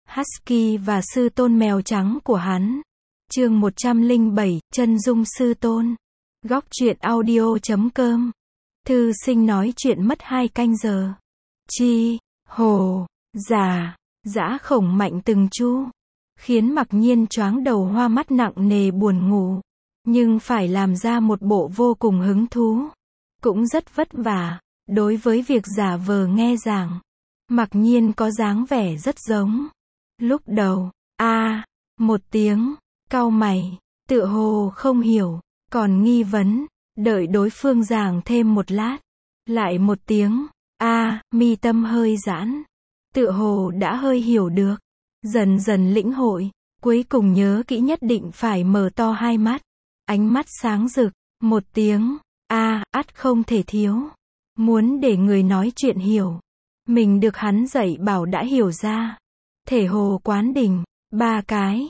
Husky và sư tôn mèo trắng của hắn. Chương 107, chân dung sư tôn. Góc truyện audio.com. Thư sinh nói chuyện mất 2 canh giờ. Chi, hồ, già, dã khổng mạnh từng chu. Khiến Mặc Nhiên choáng đầu hoa mắt nặng nề buồn ngủ. Nhưng phải làm ra một bộ vô cùng hứng thú. Cũng rất vất vả. Đối với việc giả vờ nghe giảng, Mặc Nhiên có dáng vẻ rất giống. Lúc đầu, một tiếng, cau mày, tựa hồ không hiểu, còn nghi vấn, đợi đối phương giảng thêm một lát, lại một tiếng, mi tâm hơi giãn, tựa hồ đã hơi hiểu được, dần dần lĩnh hội, cuối cùng nhớ kỹ nhất định phải mở to hai mắt, ánh mắt sáng rực, một tiếng, ắt không thể thiếu, muốn để người nói chuyện hiểu, mình được hắn dạy bảo đã hiểu ra. Thể hồ quán đỉnh, 3 cái,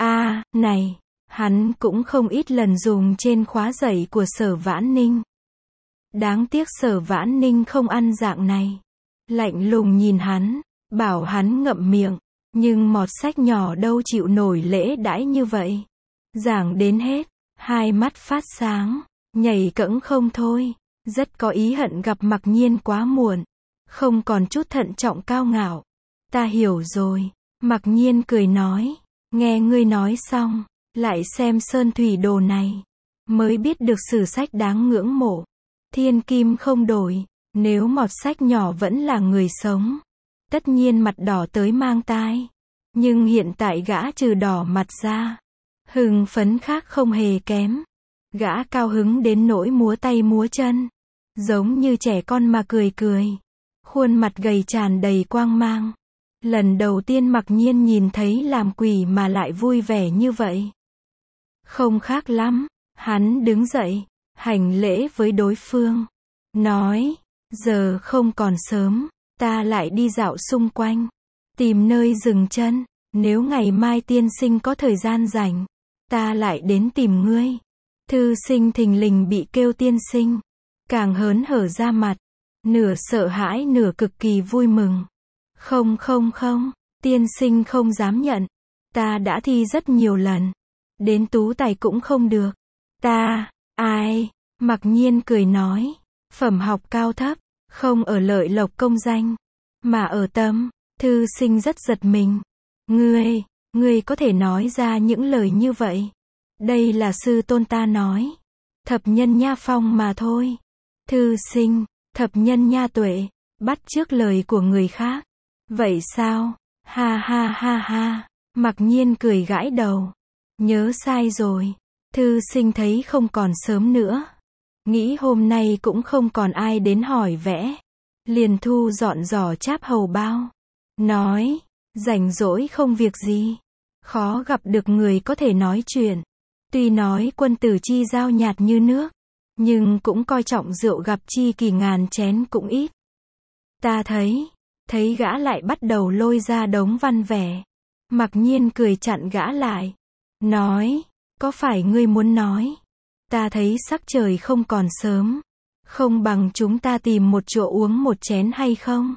này, hắn cũng không ít lần dùng trên khóa dạy của Sở Vãn Ninh. Đáng tiếc Sở Vãn Ninh không ăn dạng này. Lạnh lùng nhìn hắn, bảo hắn ngậm miệng, nhưng mọt sách nhỏ đâu chịu nổi lễ đãi như vậy. Giảng đến hết, hai mắt phát sáng, nhảy cẫng không thôi, rất có ý hận gặp Mặc Nhiên quá muộn, không còn chút thận trọng cao ngạo. Ta hiểu rồi, Mặc Nhiên cười nói, nghe ngươi nói xong, lại xem sơn thủy đồ này, mới biết được sử sách đáng ngưỡng mộ. Thiên kim không đổi, nếu mọt sách nhỏ vẫn là người sống, tất nhiên mặt đỏ tới mang tai. Nhưng hiện tại gã trừ đỏ mặt ra, hưng phấn khác không hề kém. Gã cao hứng đến nỗi múa tay múa chân, giống như trẻ con mà cười cười. Khuôn mặt gầy tràn đầy quang mang. Lần đầu tiên Mặc Nhiên nhìn thấy làm quỷ mà lại vui vẻ như vậy. Không khác lắm, hắn đứng dậy, hành lễ với đối phương. Nói, giờ không còn sớm, ta lại đi dạo xung quanh, tìm nơi dừng chân, nếu ngày mai tiên sinh có thời gian rảnh, ta lại đến tìm ngươi. Thư sinh thình lình bị kêu tiên sinh, càng hớn hở ra mặt, nửa sợ hãi nửa cực kỳ vui mừng. Không, tiên sinh không dám nhận. Ta đã thi rất nhiều lần. Đến tú tài cũng không được. Mặc Nhiên cười nói. Phẩm học cao thấp, không ở lợi lộc công danh, mà ở tâm. Thư sinh rất giật mình. Ngươi có thể nói ra những lời như vậy. Đây là sư tôn ta nói. Thập nhân nha phong mà thôi. Thư sinh, thập nhân nha tuệ, bắt chước lời của người khác. Vậy sao? Ha. Mặc Nhiên cười gãi đầu. Nhớ sai rồi. Thư sinh thấy không còn sớm nữa. Nghĩ hôm nay cũng không còn ai đến hỏi vẽ. Liền thu dọn giỏ cháp hầu bao. Nói, rảnh rỗi không việc gì. Khó gặp được người có thể nói chuyện. Tuy nói quân tử chi giao nhạt như nước, nhưng cũng coi trọng rượu gặp chi kỳ ngàn chén cũng ít. Ta thấy gã lại bắt đầu lôi ra đống văn vẻ. Mặc Nhiên cười chặn gã lại. Nói, có phải ngươi muốn nói? Ta thấy sắc trời không còn sớm. Không bằng chúng ta tìm một chỗ uống một chén hay không?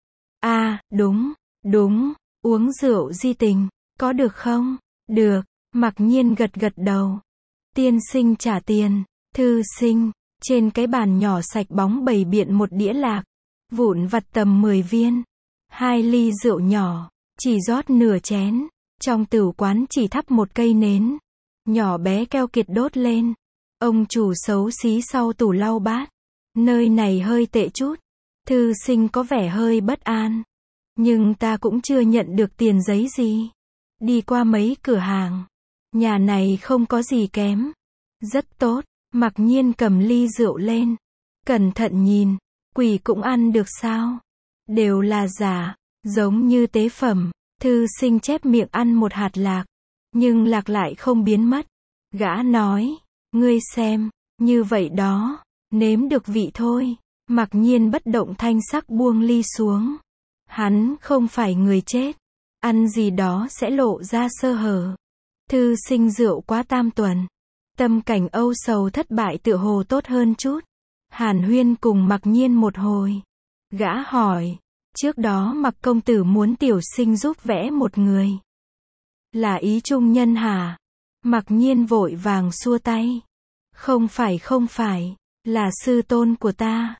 Đúng, uống rượu di tình, có được không? Được, Mặc Nhiên gật đầu. Tiên sinh trả tiền. Thư sinh, trên cái bàn nhỏ sạch bóng bày biện một đĩa lạc. Vụn vặt tầm 10 viên. 2 ly rượu nhỏ, chỉ rót nửa chén. Trong tửu quán chỉ thắp một cây nến. Nhỏ bé keo kiệt đốt lên. Ông chủ xấu xí sau tủ lau bát. Nơi này hơi tệ chút. Thư sinh có vẻ hơi bất an. Nhưng ta cũng chưa nhận được tiền giấy gì. Đi qua mấy cửa hàng. Nhà này không có gì kém. Rất tốt. Mặc Nhiên cầm ly rượu lên. Cẩn thận nhìn. Quỷ cũng ăn được sao? Đều là giả. Giống như tế phẩm. Thư sinh chép miệng ăn một hạt lạc. Nhưng lạc lại không biến mất. Gã nói. Ngươi xem. Như vậy đó. Nếm được vị thôi. Mặc Nhiên bất động thanh sắc buông ly xuống. Hắn không phải người chết. Ăn gì đó sẽ lộ ra sơ hở. Thư sinh rượu quá tam tuần. Tâm cảnh âu sầu thất bại tựa hồ tốt hơn chút. Hàn huyên cùng Mặc Nhiên một hồi. Gã hỏi. Trước đó Mặc công tử muốn tiểu sinh giúp vẽ một người. Là ý trung nhân hả? Mặc nhiên vội vàng xua tay. Không phải, là sư tôn của ta.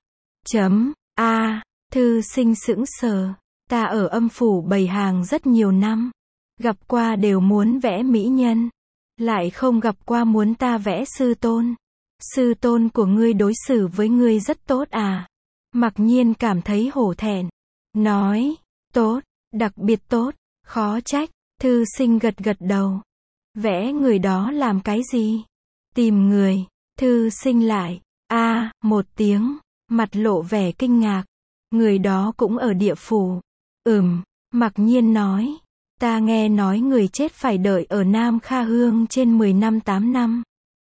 Thư sinh sững sờ. Ta ở âm phủ bày hàng rất nhiều năm. Gặp qua đều muốn vẽ mỹ nhân. Lại không gặp qua muốn ta vẽ sư tôn. Sư tôn của ngươi đối xử với ngươi rất tốt à? Mặc nhiên cảm thấy hổ thẹn. Nói, tốt, đặc biệt tốt, khó trách. Thư sinh gật gật đầu. Vẽ người đó làm cái gì? Tìm người. Thư sinh lại. Một tiếng. Mặt lộ vẻ kinh ngạc. Người đó cũng ở địa phủ. Mặc nhiên nói. Ta nghe nói người chết phải đợi ở Nam Kha Hương trên 10 năm 8 năm.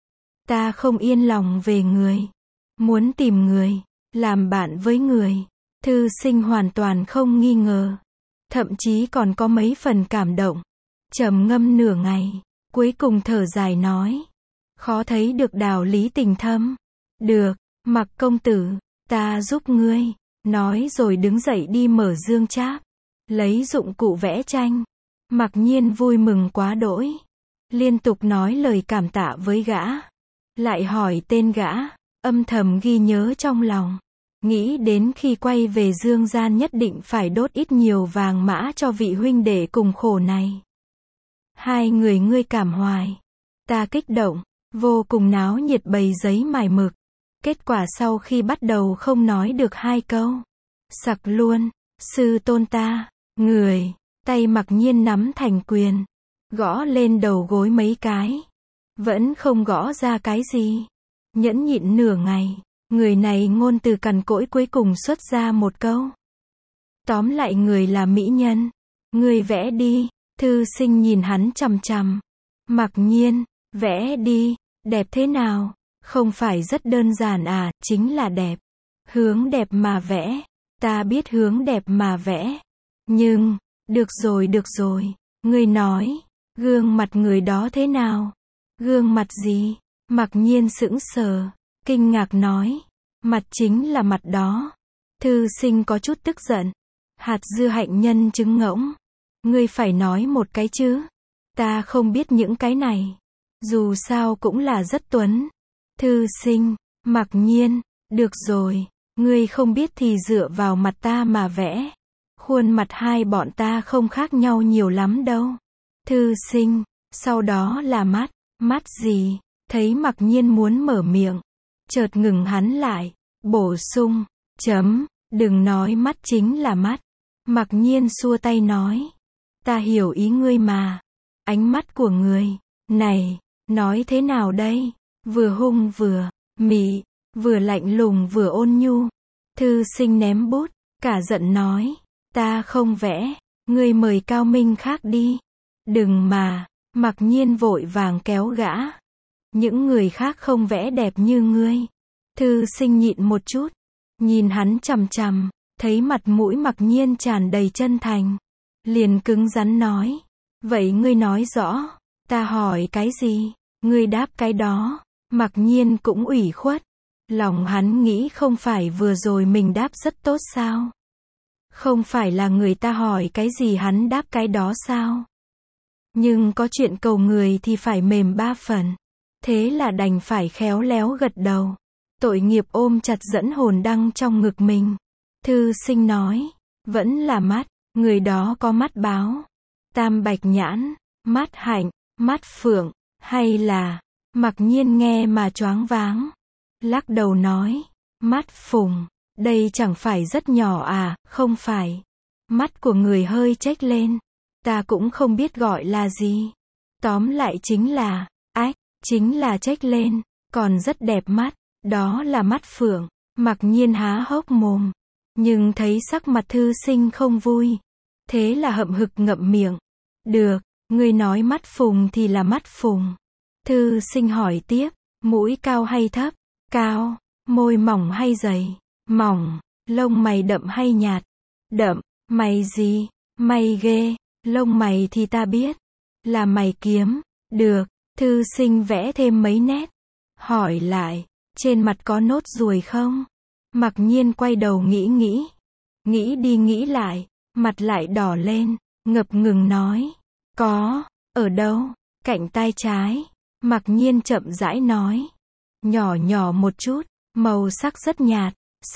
Ta không yên lòng về người. Muốn tìm người. Làm bạn với người. Thư sinh hoàn toàn không nghi ngờ. Thậm chí còn có mấy phần cảm động. Trầm ngâm nửa ngày. Cuối cùng thở dài nói. Khó thấy được đạo lý tình thâm. Được, Mặc công tử, ta giúp ngươi. Nói rồi đứng dậy đi mở dương tráp. Lấy dụng cụ vẽ tranh. Mặc nhiên vui mừng quá đỗi. Liên tục nói lời cảm tạ với gã. Lại hỏi tên gã. Âm thầm ghi nhớ trong lòng. Nghĩ đến khi quay về dương gian nhất định phải đốt ít nhiều vàng mã cho vị huynh đệ cùng khổ này. Hai người ngươi cảm hoài. Ta kích động. Vô cùng náo nhiệt bày giấy mài mực. Kết quả sau khi bắt đầu không nói được 2 câu. Sặc luôn. Sư tôn ta. Người. Tay Mặc nhiên nắm thành quyền. Gõ lên đầu gối mấy cái. Vẫn không gõ ra cái gì. Nhẫn nhịn nửa ngày. Người này ngôn từ cằn cỗi cuối cùng xuất ra một câu. Tóm lại người là mỹ nhân. Người vẽ đi. Thư sinh nhìn hắn chằm chằm. Mặc nhiên. Vẽ đi. Đẹp thế nào? Không phải rất đơn giản à, chính là đẹp. Hướng đẹp mà vẽ. Ta biết hướng đẹp mà vẽ. Nhưng, được rồi. Ngươi nói, gương mặt người đó thế nào? Gương mặt gì? Mặc nhiên sững sờ, kinh ngạc nói. Mặt chính là mặt đó. Thư sinh có chút tức giận. Hạt dưa hạnh nhân trứng ngỗng. Ngươi phải nói một cái chứ. Ta không biết những cái này. Dù sao cũng là rất tuấn. Thư sinh, Mặc nhiên, được rồi, ngươi không biết thì dựa vào mặt ta mà vẽ. Khuôn mặt hai bọn ta không khác nhau nhiều lắm đâu. Thư sinh, sau đó là mắt. Mắt gì? Thấy Mặc nhiên muốn mở miệng. Chợt ngừng hắn lại. Bổ sung. Đừng nói mắt chính là mắt. Mặc nhiên xua tay nói. Ta hiểu ý ngươi mà. Ánh mắt của người. Này, nói thế nào đây? Vừa hung vừa mị, vừa lạnh lùng vừa ôn nhu. Thư sinh ném bút, cả giận nói. Ta không vẽ. Ngươi mời cao minh khác đi. Đừng mà. Mặc nhiên vội vàng kéo gã. Những người khác không vẽ đẹp như ngươi. Thư sinh nhịn một chút. Nhìn hắn chằm chằm. Thấy mặt mũi Mặc nhiên tràn đầy chân thành. Liền cứng rắn nói. Vậy ngươi nói rõ. Ta hỏi cái gì? Ngươi đáp cái đó. Mặc nhiên cũng ủy khuất. Lòng hắn nghĩ không phải vừa rồi mình đáp rất tốt sao? Không phải là người ta hỏi cái gì hắn đáp cái đó sao? Nhưng có chuyện cầu người thì phải mềm 3 phần. Thế là đành phải khéo léo gật đầu. Tội nghiệp ôm chặt dẫn hồn đăng trong ngực mình. Thư sinh nói. Vẫn là mắt. Người đó có mắt báo. Tam bạch nhãn. Mắt hạnh. Mắt phượng. Hay là. Mặc nhiên nghe mà choáng váng. Lắc đầu nói. Mắt phùng. Đây chẳng phải rất nhỏ à, không phải. Mắt của người hơi chếch lên. Ta cũng không biết gọi là gì. Tóm lại chính là. Chính là chếch lên. Còn rất đẹp mắt. Đó là mắt phượng. Mặc nhiên há hốc mồm. Nhưng thấy sắc mặt thư sinh không vui. Thế là hậm hực ngậm miệng. Được, ngươi nói mắt phùng thì là mắt phùng. Thư sinh hỏi tiếp. Mũi cao hay thấp? Cao. Môi mỏng hay dày? Mỏng. Lông mày đậm hay nhạt? Đậm. Mày gì? Mày ghê. Lông mày thì ta biết. Là mày kiếm. Được. Thư sinh vẽ thêm mấy nét. Hỏi lại. Trên mặt có nốt ruồi không? Mặc nhiên quay đầu nghĩ. Nghĩ đi nghĩ lại, mặt lại đỏ lên, ngập ngừng nói. Có, ở đâu? Cạnh tay trái. Mặc nhiên chậm rãi nói. Nhỏ nhỏ một chút, màu sắc rất nhạt.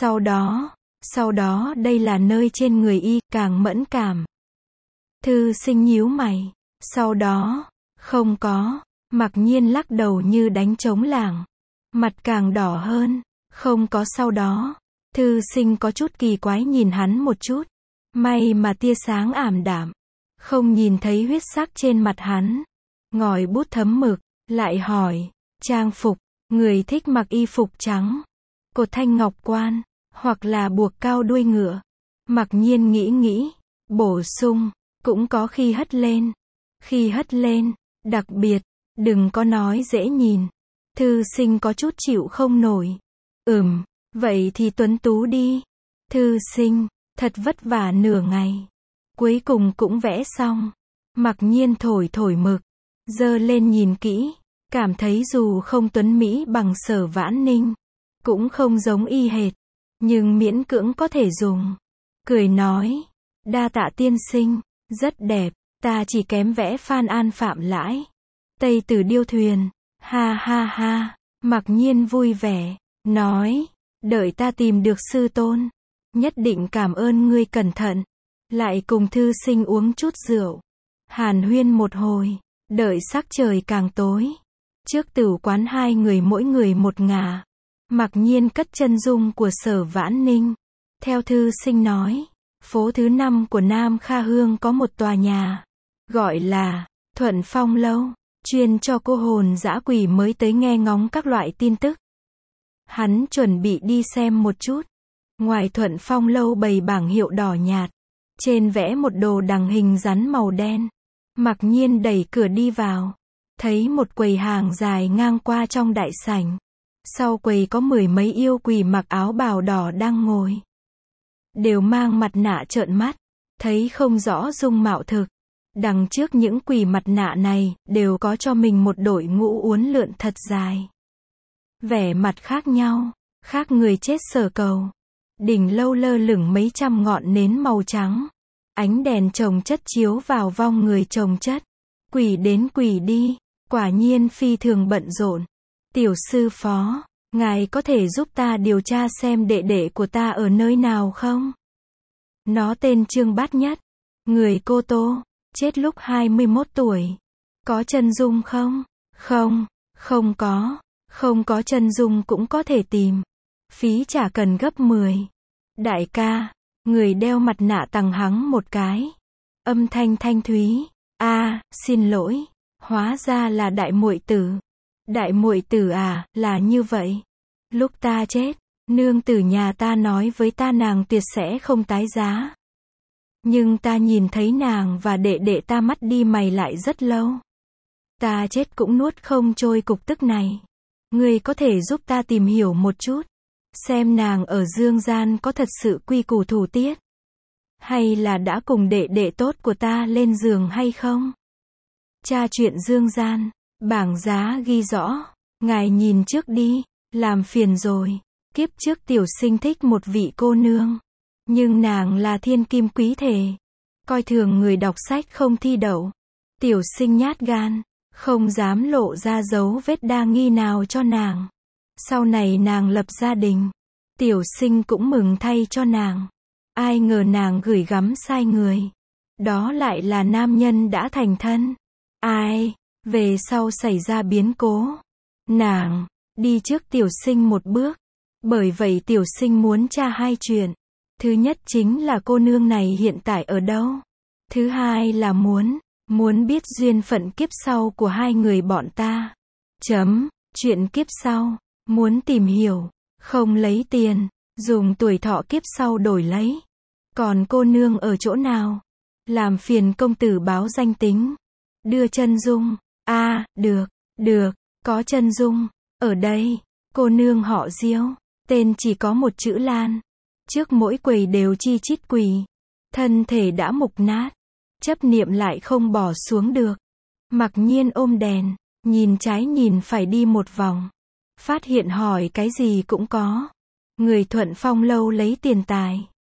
Sau đó đây là nơi trên người y, càng mẫn cảm. Thư sinh nhíu mày. Sau đó, không có. Mặc nhiên lắc đầu như đánh trống lảng. Mặt càng đỏ hơn. Không có sau đó. Thư sinh có chút kỳ quái nhìn hắn một chút. May mà tia sáng ảm đạm. Không nhìn thấy huyết sắc trên mặt hắn. Ngòi bút thấm mực, lại hỏi. Trang phục, người thích mặc y phục trắng, cột thanh ngọc quan, hoặc là buộc cao đuôi ngựa. Mặc nhiên nghĩ, bổ sung, cũng có khi hất lên. Khi hất lên, đặc biệt, đừng có nói dễ nhìn. Thư sinh có chút chịu không nổi. Vậy thì tuấn tú đi. Thư sinh, thật vất vả nửa ngày. Cuối cùng cũng vẽ xong. Mặc nhiên thổi mực, giơ lên nhìn kỹ. Cảm thấy dù không tuấn mỹ bằng Sở Vãn Ninh, cũng không giống y hệt, nhưng miễn cưỡng có thể dùng. Cười nói, đa tạ tiên sinh, rất đẹp, ta chỉ kém vẽ Phan An Phạm Lãi, Tây Tử Điêu Thuyền. Ha ha ha, Mặc nhiên vui vẻ, nói, đợi ta tìm được sư tôn, nhất định cảm ơn ngươi cẩn thận. Lại cùng thư sinh uống chút rượu, hàn huyên một hồi, đợi sắc trời càng tối. Trước tửu quán hai người mỗi người một ngả. Mặc nhiên cất chân dung của Sở Vãn Ninh. Theo thư sinh nói, phố thứ 5 của Nam Kha Hương có một tòa nhà, gọi là Thuận Phong Lâu, chuyên cho cô hồn dã quỷ mới tới nghe ngóng các loại tin tức. Hắn chuẩn bị đi xem một chút. Ngoài Thuận Phong Lâu bày bảng hiệu đỏ nhạt, trên vẽ một đồ đằng hình rắn màu đen. Mặc nhiên đẩy cửa đi vào, thấy một quầy hàng dài ngang qua trong đại sảnh. Sau quầy có 10 mấy yêu quỷ mặc áo bào đỏ đang ngồi. Đều mang mặt nạ trợn mắt, thấy không rõ dung mạo thực. Đằng trước những quỷ mặt nạ này, đều có cho mình một đội ngũ uốn lượn thật dài. Vẻ mặt khác nhau, khác người chết sở cầu. Đỉnh lâu lơ lửng mấy trăm ngọn nến màu trắng. Ánh đèn chồng chất chiếu vào vong người chồng chất. Quỷ đến quỷ đi, quả nhiên phi thường bận rộn. Tiểu sư phó, ngài có thể giúp ta điều tra xem đệ đệ của ta ở nơi nào không? Nó tên Trương Bát Nhất, người Cô Tô, chết lúc 21 tuổi. Có chân dung không? Không có. Không có chân dung cũng có thể tìm. Phí trả cần gấp 10. Đại ca, người đeo mặt nạ tằng hắng một cái. Âm thanh thanh thúy. Xin lỗi. Hóa ra là đại muội tử. Đại muội tử à, là như vậy. Lúc ta chết, nương tử nhà ta nói với ta nàng tuyệt sẽ không tái giá. Nhưng ta nhìn thấy nàng và đệ đệ ta mắt đi mày lại rất lâu. Ta chết cũng nuốt không trôi cục tức này. Ngươi có thể giúp ta tìm hiểu một chút, xem nàng ở dương gian có thật sự quy củ thủ tiết, hay là đã cùng đệ đệ tốt của ta lên giường hay không? Tra chuyện dương gian, bảng giá ghi rõ, ngài nhìn trước đi, làm phiền rồi. Kiếp trước tiểu sinh thích một vị cô nương, nhưng nàng là thiên kim quý thể, coi thường người đọc sách không thi đậu. Tiểu sinh nhát gan, không dám lộ ra dấu vết đa nghi nào cho nàng. Sau này nàng lập gia đình, tiểu sinh cũng mừng thay cho nàng. Ai ngờ nàng gửi gắm sai người. Đó lại là nam nhân đã thành thân. Về sau xảy ra biến cố. Nàng đi trước tiểu sinh một bước. Bởi vậy tiểu sinh muốn tra hai chuyện. Thứ nhất chính là cô nương này hiện tại ở đâu. Thứ hai là muốn biết duyên phận kiếp sau của hai người bọn ta. Chuyện kiếp sau, muốn tìm hiểu, không lấy tiền, dùng tuổi thọ kiếp sau đổi lấy. Còn cô nương ở chỗ nào? Làm phiền công tử báo danh tính. Đưa chân dung. Được, có chân dung. Ở đây, cô nương họ Diêu, tên chỉ có một chữ Lan. Trước mỗi quầy đều chi chít quỳ. Thân thể đã mục nát, chấp niệm lại không bỏ xuống được. Mặc nhiên ôm đèn, nhìn trái nhìn phải đi một vòng. Phát hiện hỏi cái gì cũng có. Người Thuận Phong Lâu lấy tiền tài.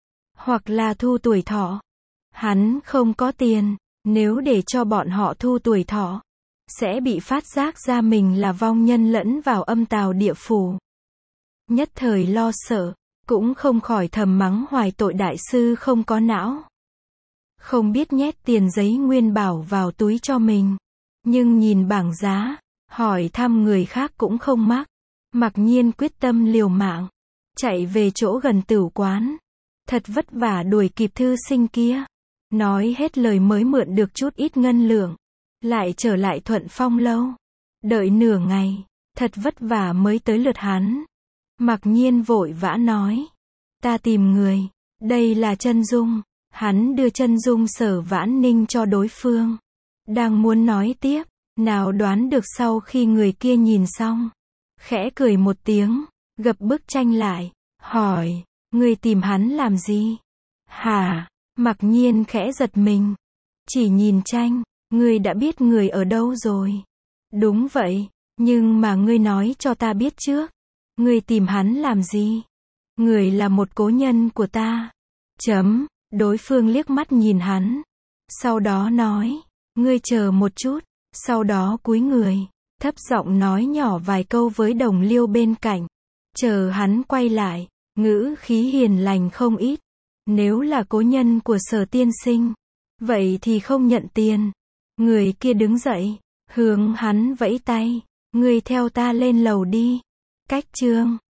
hoặc là thu tuổi thọ. Hắn không có tiền, nếu để cho bọn họ thu tuổi thọ, sẽ bị phát giác ra mình là vong nhân lẫn vào âm tào địa phủ. Nhất thời lo sợ, cũng không khỏi thầm mắng hoài tội đại sư không có não. Không biết nhét tiền giấy nguyên bảo vào túi cho mình. Nhưng nhìn bảng giá, hỏi thăm người khác cũng không mắc. Mặc nhiên quyết tâm liều mạng, chạy về chỗ gần tửu quán. Thật vất vả đuổi kịp thư sinh kia. Nói hết lời mới mượn được chút ít ngân lượng. Lại trở lại Thuận Phong lâu. Đợi nửa ngày, thật vất vả mới tới lượt hắn. Mặc nhiên vội vã nói. Ta tìm người, đây là chân dung. Hắn đưa chân dung Sở Vãn Ninh cho đối phương. Đang muốn nói tiếp, nào đoán được sau khi người kia nhìn xong. Khẽ cười một tiếng, gập bức tranh lại, hỏi, ngươi tìm hắn làm gì? Hả? Mặc nhiên khẽ giật mình. Chỉ nhìn tranh, ngươi đã biết người ở đâu rồi? Đúng vậy, nhưng mà ngươi nói cho ta biết trước. Ngươi tìm hắn làm gì? Người là một cố nhân của ta. Đối phương liếc mắt nhìn hắn. Sau đó nói, ngươi chờ một chút. Sau đó cúi người, thấp giọng nói nhỏ vài câu với đồng liêu bên cạnh. Chờ hắn quay lại, ngữ khí hiền lành không ít. Nếu là cố nhân của Sở tiên sinh, vậy thì không nhận tiền. Người kia đứng dậy, hướng hắn vẫy tay. Ngươi theo ta lên lầu đi. Cách chương